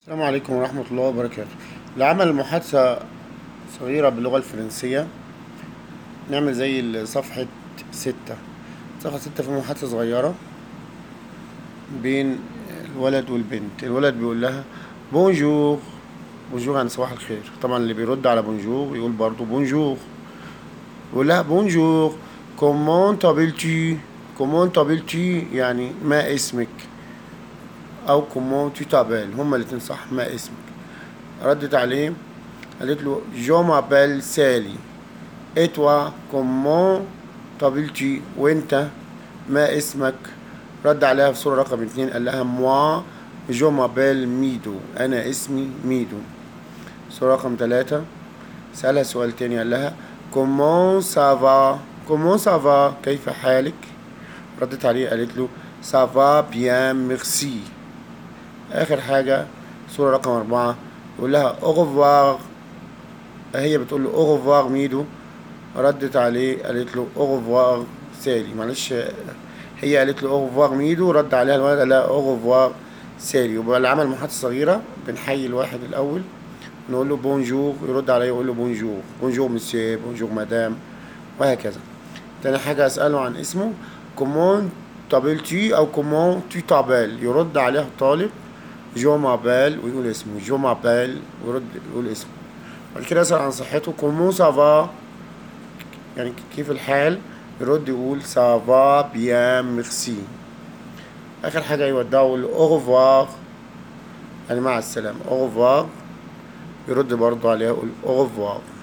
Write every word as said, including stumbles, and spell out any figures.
السلام عليكم ورحمة الله وبركاته. لعمل محادثة صغيرة باللغة الفرنسية نعمل زي صفحة ستة. صفحة ستة في محادثة صغيرة بين الولد والبنت. الولد بيقول لها بونجور. بونجور يعني صباح الخير. طبعا اللي بيرد على بونجور يقول برضو بونجور. بيقول لها بونجور كومون تابيلتي. كومون تابيلتي يعني ما اسمك، او كومون تو تابيل، هما الاتنين صح. ما اسمك. ردت عليه قالت له جو مابيل سالي. اتوا كومون طابلتي، وانت ما اسمك؟ رد عليها في صورة رقم اتنين قال لها موا جو مابيل ميدو، انا اسمي ميدو. صورة رقم تلاتة سألها سؤال تاني قال لها كومون سافا. كومون سافا كيف حالك؟ ردت عليه قالت له سافا بيان ميرسي. اخر حاجة صورة رقم اربعة يقول لها اوغفوار. هي بتقول له اوغفوار ميدو، ردت عليه قالت له اوغفوار سالي. معلش، هي قالت له اوغفوار ميدو، رد عليها الولد قال لها اوغفوار سالي. يبقى العمل محادثة صغيرة بنحيي الواحد الأول، نقول له بونجور، يرد عليا يقول له بونجور. بونجور مسيو، بونجور مدام، وهكذا. تاني حاجة أسأله عن اسمه كومون تابلتي أو كومون تو تابل، يرد عليها الطالب جو مابيل ويقول اسمه جو مابيل ويرد يقول اسمه. بعد كده أسأل عن صحته كومون سافا يعني كيف الحال، يرد يقول سافا بيان ميرسي. آخر حاجة يودعه يقول أوغفوار يعني مع السلامة. أوغفوار يرد برضه عليها يقول أوغفوار.